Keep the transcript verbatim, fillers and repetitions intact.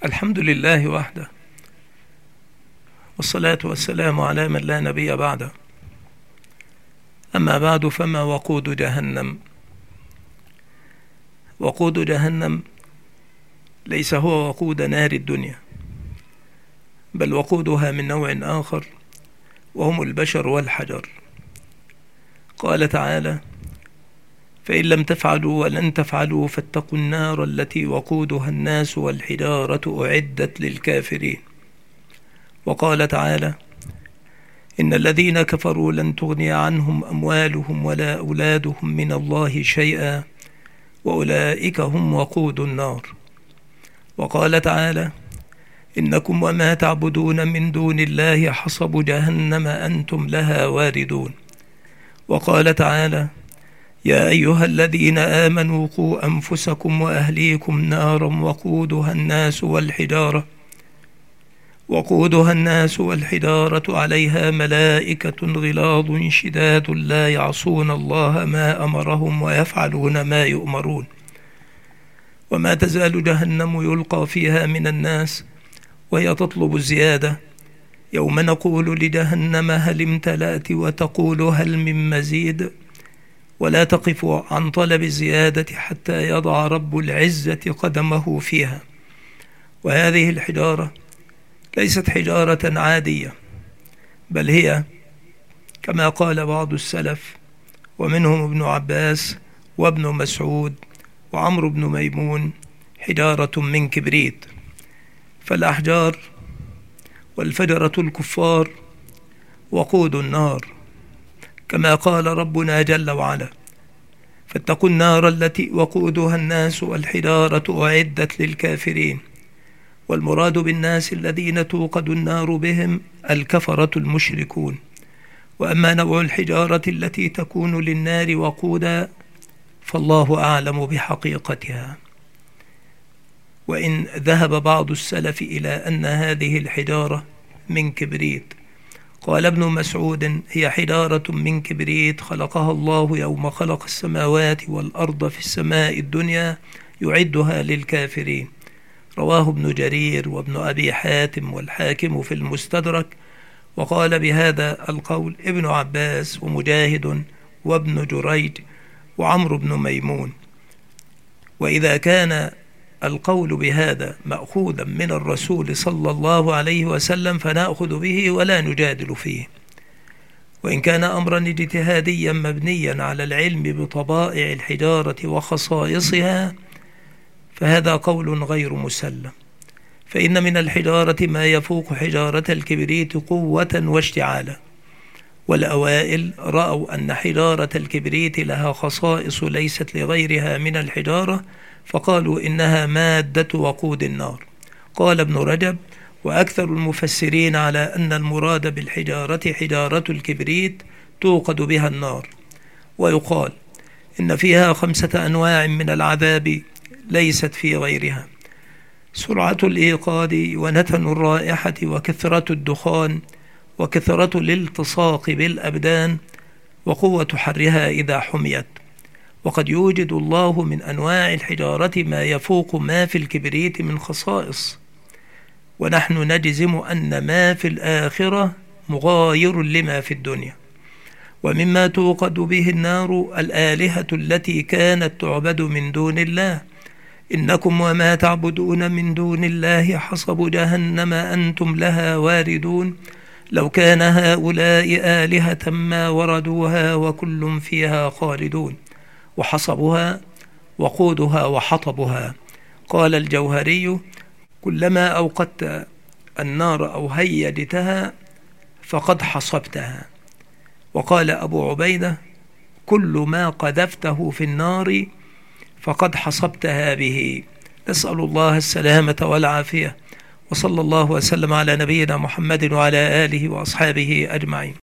الحمد لله وحده، والصلاة والسلام على من لا نبي بعده. أما بعد، فما وقود جهنم؟ وقود جهنم ليس هو وقود نار الدنيا، بل وقودها من نوع آخر، وهم البشر والحجر. قال تعالى: فإن لم تفعلوا ولن تفعلوا فاتقوا النار التي وقودها الناس والحجارة أعدت للكافرين. وقال تعالى: إن الذين كفروا لن تغني عنهم أموالهم ولا أولادهم من الله شيئا وأولئك هم وقود النار. وقال تعالى: إنكم وما تعبدون من دون الله حصب جهنم أنتم لها واردون. وقال تعالى: يا أيها الذين آمنوا قوا أنفسكم وأهليكم نارا وقودها الناس والحجارة وقودها الناس والحجارة عليها ملائكة غلاظ شداد لا يعصون الله ما أمرهم ويفعلون ما يؤمرون. وما تزال جهنم يلقى فيها من الناس وهي تطلب الزيادة، يوم نقول لجهنم هل امتلأت وتقول هل من مزيد، ولا تقف عن طلب الزيادة حتى يضع رب العزة قدمه فيها. وهذه الحجارة ليست حجارة عادية، بل هي كما قال بعض السلف، ومنهم ابن عباس وابن مسعود وعمرو بن ميمون: حجارة من كبريت. فالأحجار والفجرة الكفار وقود النار، كما قال ربنا جل وعلا: فاتقوا النار التي وقودها الناس والحجارة أعدت للكافرين. والمراد بالناس الذين توقد النار بهم الكفرة المشركون. وأما نوع الحجارة التي تكون للنار وقودا فالله أعلم بحقيقتها، وإن ذهب بعض السلف إلى أن هذه الحجارة من كبريت. قال ابن مسعود: هي حجارة من كبريت خلقها الله يوم خلق السماوات والأرض في السماء الدنيا يعدها للكافرين. رواه ابن جرير وابن أبي حاتم والحاكم في المستدرك. وقال بهذا القول ابن عباس ومجاهد وابن جريج وعمرو بن ميمون. وإذا كان القول بهذا مأخوذا من الرسول صلى الله عليه وسلم فنأخذ به ولا نجادل فيه، وإن كان أمرا اجتهاديا مبنيا على العلم بطبائع الحجارة وخصائصها فهذا قول غير مسلم. فإن من الحجارة ما يفوق حجارة الكبريت قوة واشتعالا، والأوائل رأوا أن حجارة الكبريت لها خصائص ليست لغيرها من الحجارة، فقالوا إنها مادة وقود النار. قال ابن رجب: وأكثر المفسرين على أن المراد بالحجارة حجارة الكبريت توقد بها النار. ويقال إن فيها خمسة أنواع من العذاب ليست في غيرها: سرعة الإيقاد ونتن الرائحة وكثرة الدخان وكثرة الالتصاق بالأبدان وقوة حرها إذا حميت. وقد يوجد الله من أنواع الحجارة ما يفوق ما في الكبريت من خصائص، ونحن نجزم أن ما في الآخرة مغاير لما في الدنيا. ومما توقد به النار الآلهة التي كانت تعبد من دون الله: إنكم وما تعبدون من دون الله حصب جهنم أنتم لها واردون. لو كان هؤلاء آلهة ما وردوها وكل فيها خالدون. وحصبها وقودها وحطبها. قال الجوهري: كلما أوقدت النار أو هيجتها فقد حصبتها. وقال أبو عبيدة: كل ما قذفته في النار فقد حصبتها به. نسأل الله السلامة والعافية، وصلى الله وسلم على نبينا محمد وعلى آله وأصحابه أجمعين.